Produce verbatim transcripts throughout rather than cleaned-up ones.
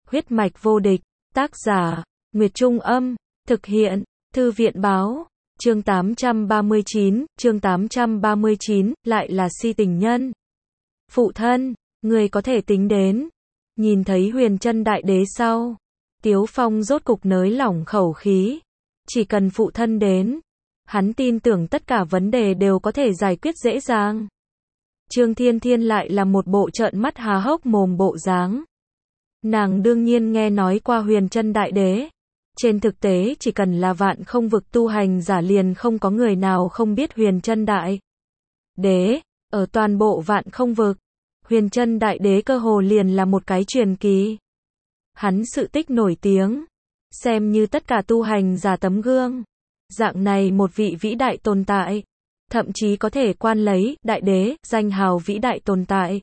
Huyết mạch vô địch, tác giả, Nguyệt Trung Âm, thực hiện, Thư viện Báo, chương tám trăm ba mươi chín, chương tám trăm ba mươi chín, lại là si tình nhân. Phụ thân, người có thể tính đến. Nhìn thấy Huyền Chân Đại Đế sau, Tiếu Phong rốt cục nới lỏng khẩu khí. Chỉ cần phụ thân đến, hắn tin tưởng tất cả vấn đề đều có thể giải quyết dễ dàng. Trương Thiên Thiên lại là một bộ trợn mắt há hốc mồm bộ dáng. Nàng đương nhiên nghe nói qua Huyền Chân Đại Đế. Trên thực tế chỉ cần là vạn không vực tu hành giả liền không có người nào không biết Huyền Chân Đại Đế. Ở toàn bộ vạn không vực, Huyền Chân Đại Đế cơ hồ liền là một cái truyền kỳ. Hắn sự tích nổi tiếng, xem như tất cả tu hành giả tấm gương. Dạng này một vị vĩ đại tồn tại, thậm chí có thể quan lấy đại đế, danh hào vĩ đại tồn tại.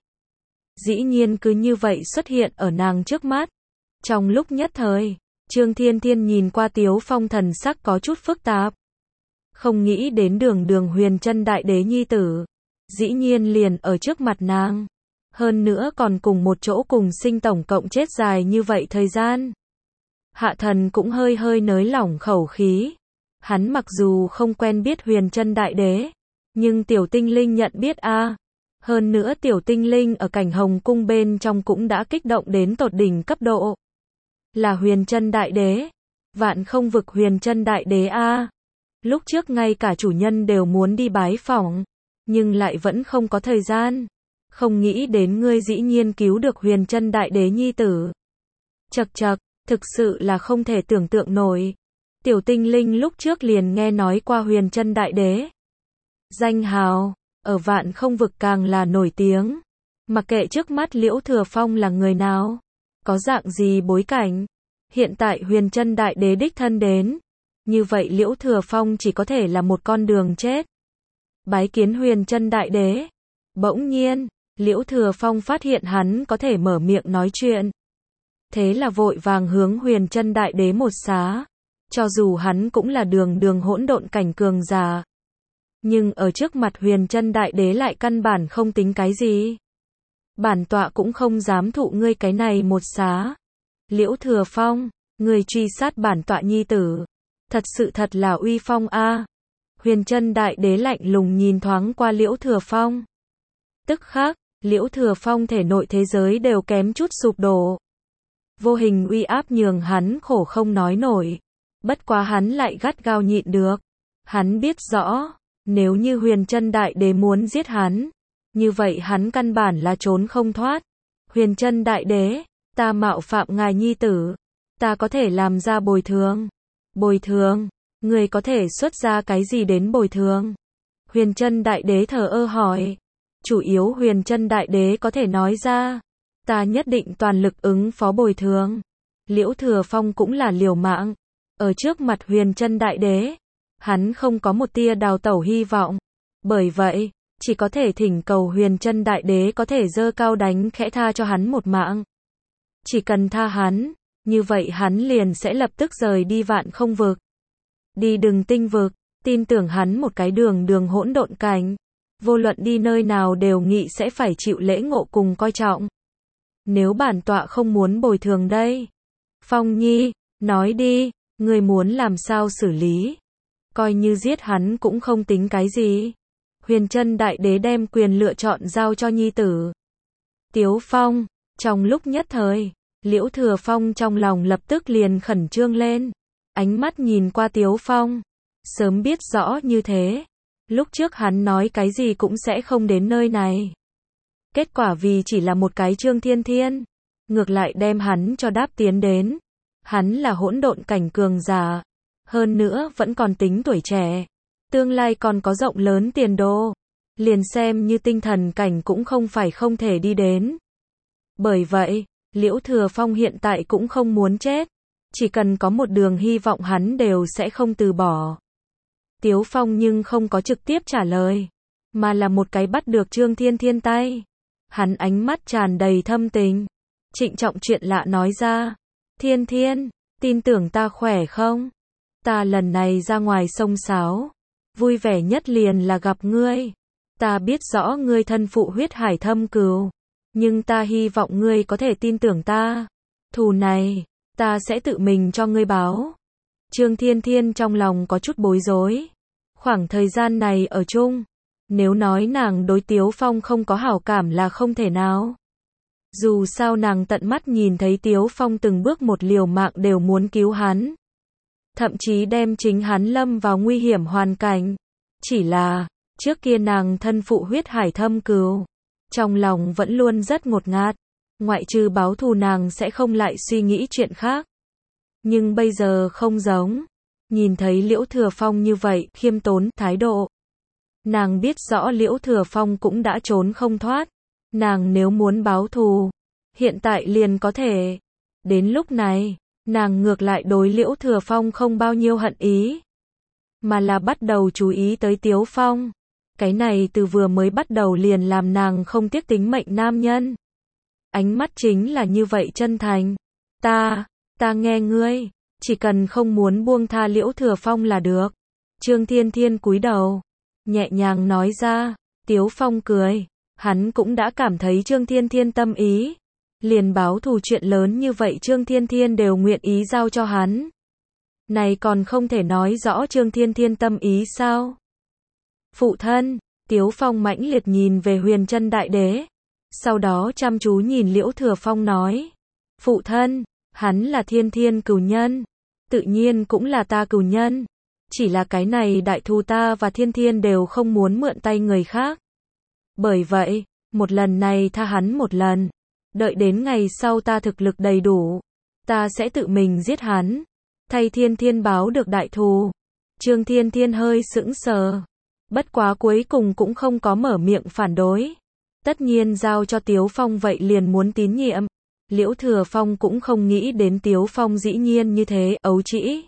Dĩ nhiên cứ như vậy xuất hiện ở nàng trước mắt. Trong lúc nhất thời, Trương Thiên Thiên nhìn qua Tiếu Phong thần sắc có chút phức tạp. Không nghĩ đến đường đường Huyền Chân Đại Đế nhi tử, dĩ nhiên liền ở trước mặt nàng. Hơn nữa còn cùng một chỗ cùng sinh tổng cộng chết dài như vậy thời gian. Hạ thần cũng hơi hơi nới lỏng khẩu khí. Hắn mặc dù không quen biết Huyền Chân Đại Đế, nhưng tiểu tinh linh nhận biết a. À. Hơn nữa tiểu tinh linh ở cảnh Hồng Cung bên trong cũng đã kích động đến tột đỉnh cấp độ. Là Huyền Chân Đại Đế. Vạn không vực Huyền Chân Đại Đế a. À. Lúc trước ngay cả chủ nhân đều muốn đi bái phỏng, nhưng lại vẫn không có thời gian. Không nghĩ đến ngươi dĩ nhiên cứu được Huyền Chân Đại Đế nhi tử. Chậc chậc, thực sự là không thể tưởng tượng nổi. Tiểu tinh linh lúc trước liền nghe nói qua Huyền Chân Đại Đế. Danh hào, ở vạn không vực càng là nổi tiếng. Mặc kệ trước mắt Liễu Thừa Phong là người nào, có dạng gì bối cảnh, hiện tại Huyền Chân Đại Đế đích thân đến, như vậy Liễu Thừa Phong chỉ có thể là một con đường chết. Bái kiến Huyền Chân Đại Đế. Bỗng nhiên, Liễu Thừa Phong phát hiện hắn có thể mở miệng nói chuyện. Thế là vội vàng hướng Huyền Chân Đại Đế một xá. Cho dù hắn cũng là đường đường hỗn độn cảnh cường giả, nhưng ở trước mặt Huyền Chân Đại Đế lại căn bản không tính cái gì. Bản tọa cũng không dám thụ ngươi cái này một xá. Liễu Thừa Phong, ngươi truy sát bản tọa nhi tử, thật sự thật là uy phong a. À. Huyền Chân Đại Đế lạnh lùng nhìn thoáng qua Liễu Thừa Phong. Tức khắc, Liễu Thừa Phong thể nội thế giới đều kém chút sụp đổ. Vô hình uy áp nhường hắn khổ không nói nổi. Bất quá hắn lại gắt gao nhịn được. Hắn biết rõ, nếu như Huyền Chân Đại Đế muốn giết hắn, như vậy hắn căn bản là trốn không thoát. Huyền Chân Đại Đế, ta mạo phạm ngài nhi tử, ta có thể làm ra bồi thường. Bồi thường, người có thể xuất ra cái gì đến bồi thường? Huyền Chân Đại Đế thờ ơ hỏi. Chủ yếu Huyền Chân Đại Đế có thể nói ra, ta nhất định toàn lực ứng phó bồi thường. Liễu Thừa Phong cũng là liều mạng. Ở trước mặt Huyền Chân Đại Đế, hắn không có một tia đào tẩu hy vọng. Bởi vậy, chỉ có thể thỉnh cầu Huyền Chân Đại Đế có thể giơ cao đánh khẽ tha cho hắn một mạng. Chỉ cần tha hắn, như vậy hắn liền sẽ lập tức rời đi vạn không vực. Đi Đừng Tinh vực, tin tưởng hắn một cái đường đường hỗn độn cảnh. Vô luận đi nơi nào đều nghĩ sẽ phải chịu lễ ngộ cùng coi trọng. Nếu bản tọa không muốn bồi thường đây. Phong Nhi, nói đi. Người muốn làm sao xử lý? Coi như giết hắn cũng không tính cái gì. Huyền Chân Đại Đế đem quyền lựa chọn giao cho nhi tử. Tiếu Phong, trong lúc nhất thời, Liễu Thừa Phong trong lòng lập tức liền khẩn trương lên. Ánh mắt nhìn qua Tiếu Phong, sớm biết rõ như thế, lúc trước hắn nói cái gì cũng sẽ không đến nơi này. Kết quả vì chỉ là một cái Trương Thiên Thiên, ngược lại đem hắn cho đáp tiến đến. Hắn là hỗn độn cảnh cường giả, hơn nữa vẫn còn tính tuổi trẻ, tương lai còn có rộng lớn tiền đồ, liền xem như tinh thần cảnh cũng không phải không thể đi đến. Bởi vậy, Liễu Thừa Phong hiện tại cũng không muốn chết, chỉ cần có một đường hy vọng hắn đều sẽ không từ bỏ. Tiếu Phong nhưng không có trực tiếp trả lời, mà là một cái bắt được Trương Thiên Thiên tay. Hắn ánh mắt tràn đầy thâm tình, trịnh trọng chuyện lạ nói ra. Thiên Thiên, tin tưởng ta khỏe không? Ta lần này ra ngoài sông sáo, vui vẻ nhất liền là gặp ngươi. Ta biết rõ ngươi thân phụ huyết hải thâm cừu, nhưng ta hy vọng ngươi có thể tin tưởng ta. Thù này, ta sẽ tự mình cho ngươi báo. Trương Thiên Thiên trong lòng có chút bối rối. Khoảng thời gian này ở chung, nếu nói nàng đối Tiếu Phong không có hảo cảm là không thể nào. Dù sao nàng tận mắt nhìn thấy Tiếu Phong từng bước một liều mạng đều muốn cứu hắn. Thậm chí đem chính hắn lâm vào nguy hiểm hoàn cảnh. Chỉ là, trước kia nàng thân phụ huyết hải thâm cừu. Trong lòng vẫn luôn rất ngột ngạt. Ngoại trừ báo thù nàng sẽ không lại suy nghĩ chuyện khác. Nhưng bây giờ không giống. Nhìn thấy Liễu Thừa Phong như vậy, khiêm tốn, thái độ. Nàng biết rõ Liễu Thừa Phong cũng đã trốn không thoát. Nàng nếu muốn báo thù, hiện tại liền có thể. Đến lúc này, nàng ngược lại đối Liễu Thừa Phong không bao nhiêu hận ý. Mà là bắt đầu chú ý tới Tiếu Phong. Cái này từ vừa mới bắt đầu liền làm nàng không tiếc tính mệnh nam nhân. Ánh mắt chính là như vậy chân thành. Ta, ta nghe ngươi, chỉ cần không muốn buông tha Liễu Thừa Phong là được. Trương Thiên Thiên cúi đầu, nhẹ nhàng nói ra. Tiếu Phong cười, hắn cũng đã cảm thấy Trương Thiên Thiên tâm ý. Liền báo thù chuyện lớn như vậy Trương Thiên Thiên đều nguyện ý giao cho hắn. Này còn không thể nói rõ Trương Thiên Thiên tâm ý sao? Phụ thân, Tiếu Phong mãnh liệt nhìn về Huyền Chân Đại Đế. Sau đó chăm chú nhìn Liễu Thừa Phong nói. Phụ thân, hắn là Thiên Thiên cừu nhân. Tự nhiên cũng là ta cừu nhân. Chỉ là cái này đại thù ta và Thiên Thiên đều không muốn mượn tay người khác. Bởi vậy, một lần này tha hắn một lần. Đợi đến ngày sau ta thực lực đầy đủ. Ta sẽ tự mình giết hắn. Thay Thiên Thiên báo được đại thù. Trương Thiên Thiên hơi sững sờ. Bất quá cuối cùng cũng không có mở miệng phản đối. Tất nhiên giao cho Tiếu Phong vậy liền muốn tín nhiệm. Liễu Thừa Phong cũng không nghĩ đến Tiếu Phong dĩ nhiên như thế, ấu trĩ.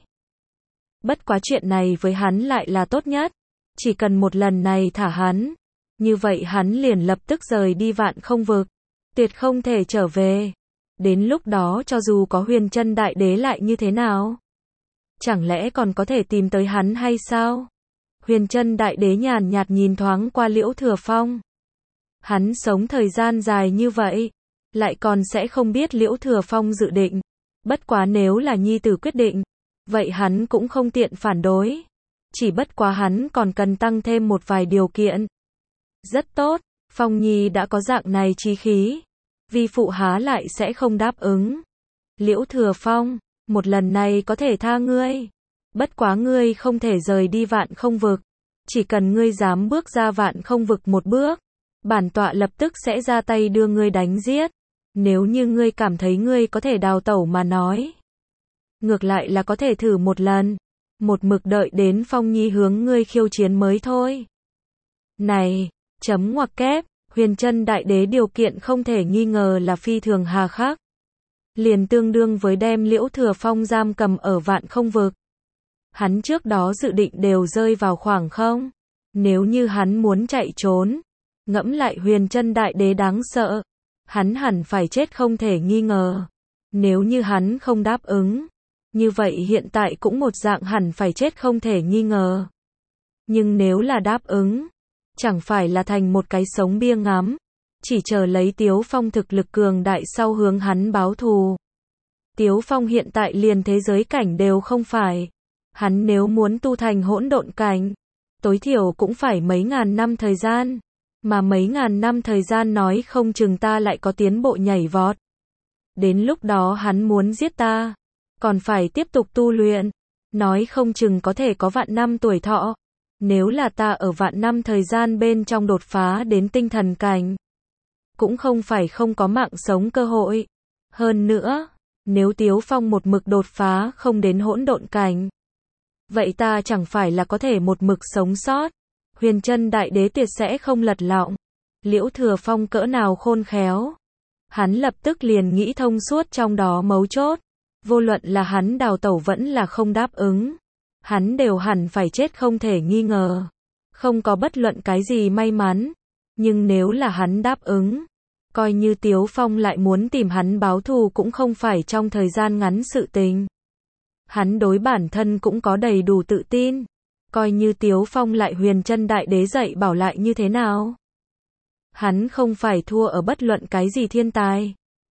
Bất quá chuyện này với hắn lại là tốt nhất. Chỉ cần một lần này thả hắn. Như vậy hắn liền lập tức rời đi Vạn Không Vực. Tuyệt không thể trở về. Đến lúc đó cho dù có Huyền Chân Đại Đế lại như thế nào? Chẳng lẽ còn có thể tìm tới hắn hay sao? Huyền Chân Đại Đế nhàn nhạt nhìn thoáng qua Liễu Thừa Phong. Hắn sống thời gian dài như vậy, lại còn sẽ không biết Liễu Thừa Phong dự định. Bất quá nếu là nhi tử quyết định, vậy hắn cũng không tiện phản đối. Chỉ bất quá hắn còn cần tăng thêm một vài điều kiện. Rất tốt, Phong Nhi đã có dạng này chí khí. Vi phụ há lại sẽ không đáp ứng. Liễu Thừa Phong, một lần này có thể tha ngươi. Bất quá ngươi không thể rời đi Vạn Không Vực. Chỉ cần ngươi dám bước ra Vạn Không Vực một bước, bản tọa lập tức sẽ ra tay đưa ngươi đánh giết. Nếu như ngươi cảm thấy ngươi có thể đào tẩu mà nói, ngược lại là có thể thử một lần. Một mực đợi đến Phong Nhi hướng ngươi khiêu chiến mới thôi. Này, chấm ngoặc kép, Huyền Chân Đại Đế điều kiện không thể nghi ngờ là phi thường hà khắc. Liền tương đương với đem Liễu Thừa Phong giam cầm ở Vạn Không Vực. Hắn trước đó dự định đều rơi vào khoảng không. Nếu như hắn muốn chạy trốn, ngẫm lại Huyền Chân Đại Đế đáng sợ, hắn hẳn phải chết không thể nghi ngờ. Nếu như hắn không đáp ứng, như vậy hiện tại cũng một dạng hẳn phải chết không thể nghi ngờ. Nhưng nếu là đáp ứng, chẳng phải là thành một cái sống bia ngắm, chỉ chờ lấy Tiếu Phong thực lực cường đại sau hướng hắn báo thù. Tiếu Phong hiện tại liền thế giới cảnh đều không phải. Hắn nếu muốn tu thành hỗn độn cảnh, tối thiểu cũng phải mấy ngàn năm thời gian. Mà mấy ngàn năm thời gian nói không chừng ta lại có tiến bộ nhảy vọt. Đến lúc đó hắn muốn giết ta, còn phải tiếp tục tu luyện. Nói không chừng có thể có vạn năm tuổi thọ. Nếu là ta ở vạn năm thời gian bên trong đột phá đến tinh thần cảnh, cũng không phải không có mạng sống cơ hội. Hơn nữa, nếu Tiếu Phong một mực đột phá không đến hỗn độn cảnh, vậy ta chẳng phải là có thể một mực sống sót. Huyền Chân Đại Đế tuyệt sẽ không lật lọng. Liễu Thừa Phong cỡ nào khôn khéo. Hắn lập tức liền nghĩ thông suốt trong đó mấu chốt. Vô luận là hắn đào tẩu vẫn là không đáp ứng, hắn đều hẳn phải chết không thể nghi ngờ. Không có bất luận cái gì may mắn. Nhưng nếu là hắn đáp ứng, coi như Tiếu Phong lại muốn tìm hắn báo thù cũng không phải trong thời gian ngắn sự tình. Hắn đối bản thân cũng có đầy đủ tự tin. Coi như Tiếu Phong lại Huyền Chân Đại Đế dạy bảo lại như thế nào, hắn không phải thua ở bất luận cái gì thiên tài.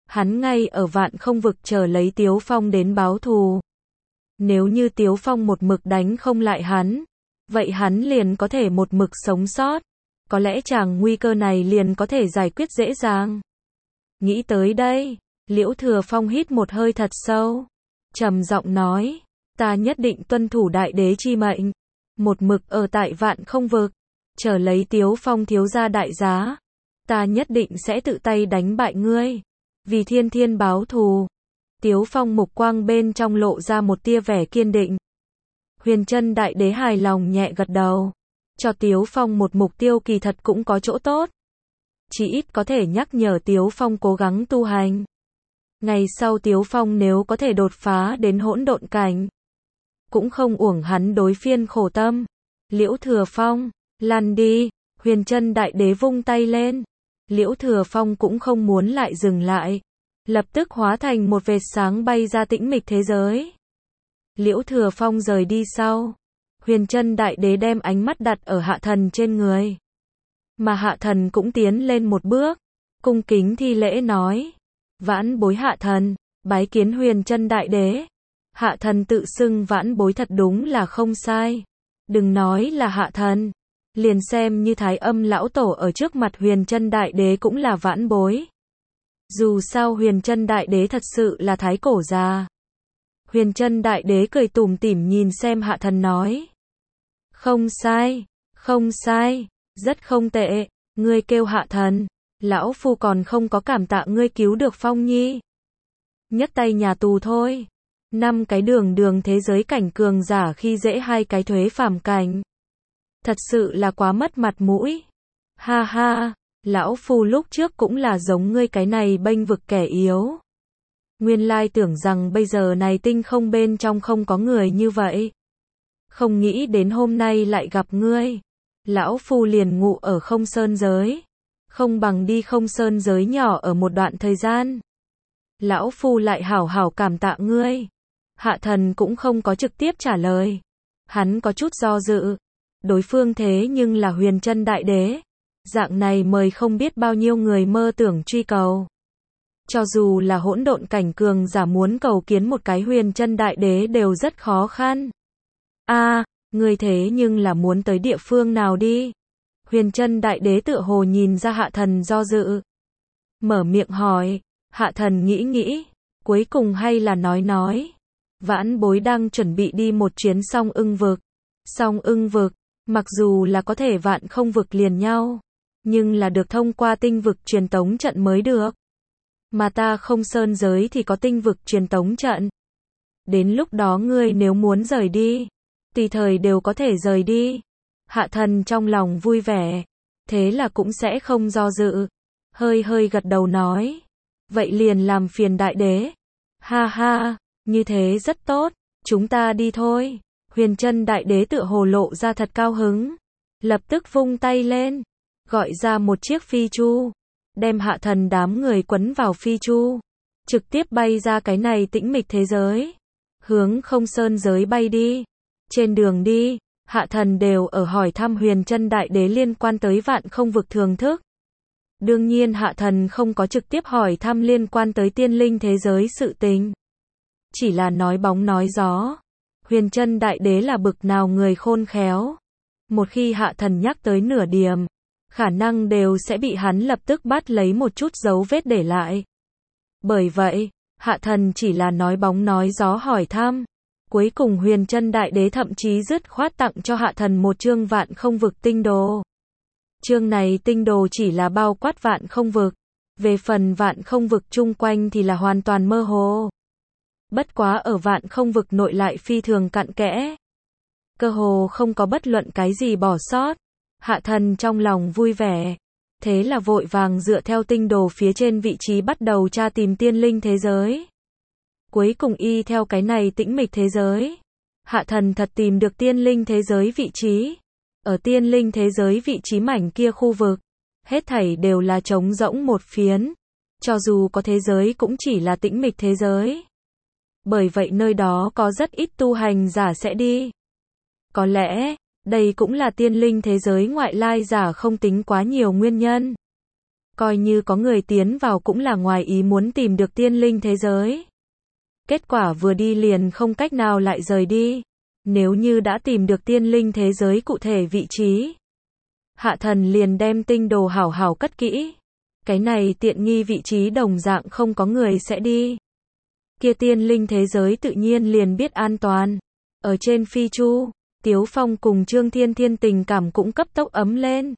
Hắn ngay ở vạn không vực chờ lấy Tiếu Phong đến báo thù. Nếu như Tiếu Phong một mực đánh không lại hắn, vậy hắn liền có thể một mực sống sót. Có lẽ chàng nguy cơ này liền có thể giải quyết dễ dàng. Nghĩ tới đây, Liễu Thừa Phong hít một hơi thật sâu, trầm giọng nói, ta nhất định tuân thủ đại đế chi mệnh, một mực ở tại vạn không vực, chờ lấy Tiếu Phong thiếu gia đại giá, ta nhất định sẽ tự tay đánh bại ngươi, vì thiên thiên báo thù. Tiếu Phong mục quang bên trong lộ ra một tia vẻ kiên định. Huyền Chân đại đế hài lòng nhẹ gật đầu, cho Tiếu Phong một mục tiêu kỳ thật cũng có chỗ tốt. Chỉ ít có thể nhắc nhở Tiếu Phong cố gắng tu hành. Ngày sau Tiếu Phong nếu có thể đột phá đến hỗn độn cảnh, cũng không uổng hắn đối phiên khổ tâm. Liễu Thừa Phong, lăn đi, Huyền Chân đại đế vung tay lên. Liễu Thừa Phong cũng không muốn lại dừng lại, lập tức hóa thành một vệt sáng bay ra tĩnh mịch thế giới. Liễu Thừa Phong rời đi sau, Huyền Chân đại đế đem ánh mắt đặt ở Hạ Thần trên người. Mà Hạ Thần cũng tiến lên một bước, cung kính thi lễ nói, vãn bối Hạ Thần, bái kiến Huyền Chân đại đế. Hạ Thần tự xưng vãn bối thật đúng là không sai. Đừng nói là Hạ Thần, liền xem như Thái Âm lão tổ ở trước mặt Huyền Chân đại đế cũng là vãn bối. Dù sao Huyền Chân đại đế thật sự là thái cổ già. Huyền Chân đại đế cười tủm tỉm nhìn xem Hạ Thần nói, không sai, không sai, rất không tệ, ngươi kêu Hạ Thần, lão phu còn không có cảm tạ ngươi cứu được Phong Nhi. Nhấc tay nhà tù thôi. Năm cái đường đường thế giới cảnh cường giả khi dễ hai cái thuế phàm cảnh. Thật sự là quá mất mặt mũi. Ha ha, lão phu lúc trước cũng là giống ngươi cái này bênh vực kẻ yếu. Nguyên lai tưởng rằng bây giờ này tinh không bên trong không có người như vậy. Không nghĩ đến hôm nay lại gặp ngươi. Lão phu liền ngụ ở không sơn giới. Không bằng đi không sơn giới nhỏ ở một đoạn thời gian. Lão phu lại hảo hảo cảm tạ ngươi. Hạ Thần cũng không có trực tiếp trả lời. Hắn có chút do dự. Đối phương thế nhưng là Huyền Chân đại đế. Dạng này mời không biết bao nhiêu người mơ tưởng truy cầu. Cho dù là hỗn độn cảnh cường giả muốn cầu kiến một cái Huyền Chân đại đế đều rất khó khăn. A, à, người thế nhưng là muốn tới địa phương nào đi? Huyền Chân đại đế tựa hồ nhìn ra Hạ Thần do dự. Mở miệng hỏi, Hạ Thần nghĩ nghĩ, cuối cùng hay là nói nói. Vãn bối đang chuẩn bị đi một chuyến Song Ưng vực. Song Ưng vực, mặc dù là có thể vạn không vực liền nhau, nhưng là được thông qua tinh vực truyền tống trận mới được. Mà ta không sơn giới thì có tinh vực truyền tống trận. Đến lúc đó ngươi nếu muốn rời đi, tùy thời đều có thể rời đi. Hạ Thần trong lòng vui vẻ, thế là cũng sẽ không do dự. Hơi hơi gật đầu nói, vậy liền làm phiền đại đế. Ha ha, như thế rất tốt, chúng ta đi thôi. Huyền Chân đại đế tựa hồ lộ ra thật cao hứng, lập tức vung tay lên, gọi ra một chiếc phi chu, đem Hạ Thần đám người quấn vào phi chu, trực tiếp bay ra cái này tĩnh mịch thế giới, hướng không sơn giới bay đi. Trên đường đi, Hạ Thần đều ở hỏi thăm Huyền Chân đại đế liên quan tới vạn không vực thường thức. Đương nhiên Hạ Thần không có trực tiếp hỏi thăm liên quan tới tiên linh thế giới sự tình, chỉ là nói bóng nói gió. Huyền Chân đại đế là bực nào người khôn khéo, một khi Hạ Thần nhắc tới nửa điểm, khả năng đều sẽ bị hắn lập tức bắt lấy một chút dấu vết để lại. Bởi vậy, Hạ Thần chỉ là nói bóng nói gió hỏi thăm. Cuối cùng Huyền Chân đại đế thậm chí dứt khoát tặng cho Hạ Thần một chương vạn không vực tinh đồ. Chương này tinh đồ chỉ là bao quát vạn không vực, về phần vạn không vực chung quanh thì là hoàn toàn mơ hồ. Bất quá ở vạn không vực nội lại phi thường cặn kẽ, cơ hồ không có bất luận cái gì bỏ sót. Hạ Thần trong lòng vui vẻ, thế là vội vàng dựa theo tinh đồ phía trên vị trí bắt đầu tra tìm tiên linh thế giới. Cuối cùng y theo cái này tĩnh mịch thế giới, Hạ Thần thật tìm được tiên linh thế giới vị trí. Ở tiên linh thế giới vị trí mảnh kia khu vực, hết thảy đều là trống rỗng một phiến, cho dù có thế giới cũng chỉ là tĩnh mịch thế giới. Bởi vậy nơi đó có rất ít tu hành giả sẽ đi. Có lẽ, đây cũng là tiên linh thế giới ngoại lai giả không tính quá nhiều nguyên nhân. Coi như có người tiến vào cũng là ngoài ý muốn tìm được tiên linh thế giới. Kết quả vừa đi liền không cách nào lại rời đi. Nếu như đã tìm được tiên linh thế giới cụ thể vị trí, Hạ Thần liền đem tinh đồ hảo hảo cất kỹ. Cái này tiện nghi vị trí đồng dạng không có người sẽ đi. Kia tiên linh thế giới tự nhiên liền biết an toàn. Ở trên phi chu, Tiếu Phong cùng Trương Thiên Thiên tình cảm cũng cấp tốc ấm lên.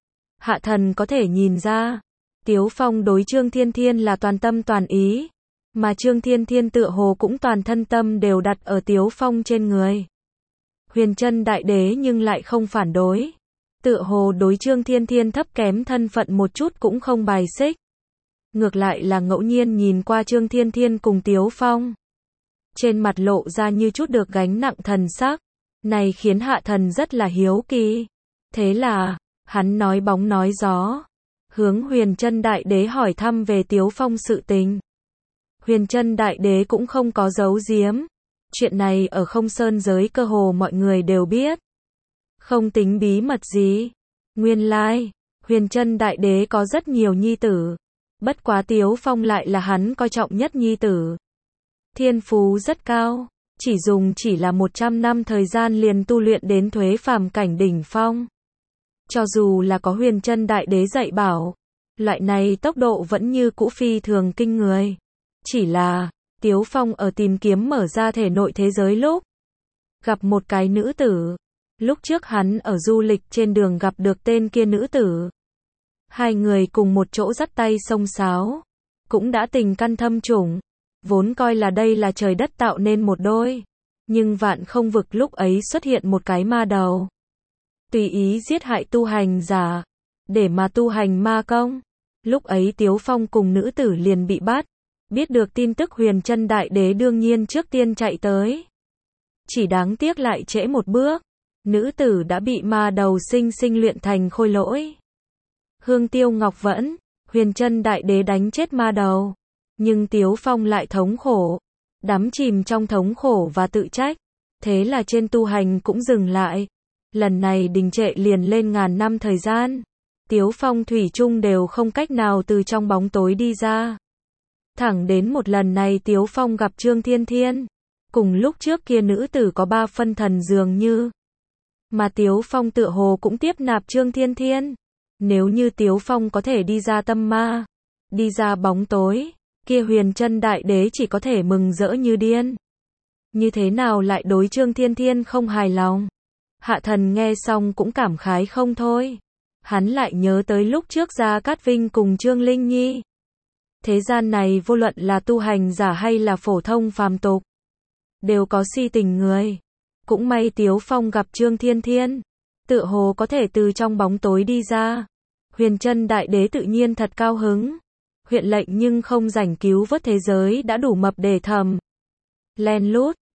Hạ Thần có thể nhìn ra, Tiếu Phong đối Trương Thiên Thiên là toàn tâm toàn ý, mà Trương Thiên Thiên tựa hồ cũng toàn thân tâm đều đặt ở Tiếu Phong trên người. Huyền Chân Đại Đế nhưng lại không phản đối, tựa hồ đối Trương Thiên Thiên thấp kém thân phận một chút cũng không bài xích. Ngược lại là ngẫu nhiên nhìn qua Trương Thiên Thiên cùng Tiếu Phong, trên mặt lộ ra như chút được gánh nặng thần sắc, này khiến Hạ Thần rất là hiếu kỳ. Thế là, hắn nói bóng nói gió, hướng Huyền Chân Đại Đế hỏi thăm về Tiếu Phong sự tình. Huyền Chân Đại Đế cũng không có giấu giếm, chuyện này ở Không Sơn giới cơ hồ mọi người đều biết, không tính bí mật gì. Nguyên lai, Huyền Chân Đại Đế có rất nhiều nhi tử, bất quá Tiếu Phong lại là hắn coi trọng nhất nhi tử. Thiên phú rất cao, chỉ dùng chỉ là một trăm năm thời gian liền tu luyện đến thuế phàm cảnh đỉnh phong. Cho dù là có Huyền Chân Đại Đế dạy bảo, loại này tốc độ vẫn như cũ phi thường kinh người. Chỉ là, Tiếu Phong ở tìm kiếm mở ra thể nội thế giới lúc, gặp một cái nữ tử. Lúc trước hắn ở du lịch trên đường gặp được tên kia nữ tử. Hai người cùng một chỗ dắt tay xông xáo, cũng đã tình căn thâm trùng. Vốn coi là đây là trời đất tạo nên một đôi. Nhưng vạn không vực lúc ấy xuất hiện một cái ma đầu. Tùy ý giết hại tu hành giả, để mà tu hành ma công. Lúc ấy Tiếu Phong cùng nữ tử liền bị bắt. Biết được tin tức Huyền Chân Đại Đế đương nhiên trước tiên chạy tới. Chỉ đáng tiếc lại trễ một bước. Nữ tử đã bị ma đầu sinh sinh luyện thành khôi lỗi. Hương Tiêu Ngọc Vẫn, Huyền Chân Đại Đế đánh chết ma đầu. Nhưng Tiếu Phong lại thống khổ, đắm chìm trong thống khổ và tự trách. Thế là trên tu hành cũng dừng lại. Lần này đình trệ liền lên ngàn năm thời gian. Tiếu Phong thủy chung đều không cách nào từ trong bóng tối đi ra. Thẳng đến một lần này Tiếu Phong gặp Trương Thiên Thiên. Cùng lúc trước kia nữ tử có ba phân thần dường như. Mà Tiếu Phong tựa hồ cũng tiếp nạp Trương Thiên Thiên. Nếu như Tiếu Phong có thể đi ra tâm ma, đi ra bóng tối, kia Huyền Chân Đại Đế chỉ có thể mừng rỡ như điên. Như thế nào lại đối Trương Thiên Thiên không hài lòng? Hạ Thần nghe xong cũng cảm khái không thôi. Hắn lại nhớ tới lúc trước Gia Cát Vinh cùng Trương Linh Nhi. Thế gian này vô luận là tu hành giả hay là phổ thông phàm tục, đều có si tình người. Cũng may Tiếu Phong gặp Trương Thiên Thiên, tựa hồ có thể từ trong bóng tối đi ra. Huyền Chân Đại Đế tự nhiên thật cao hứng. Huyện lệnh nhưng không rảnh cứu vớt thế giới đã đủ mập để thầm. Len lút,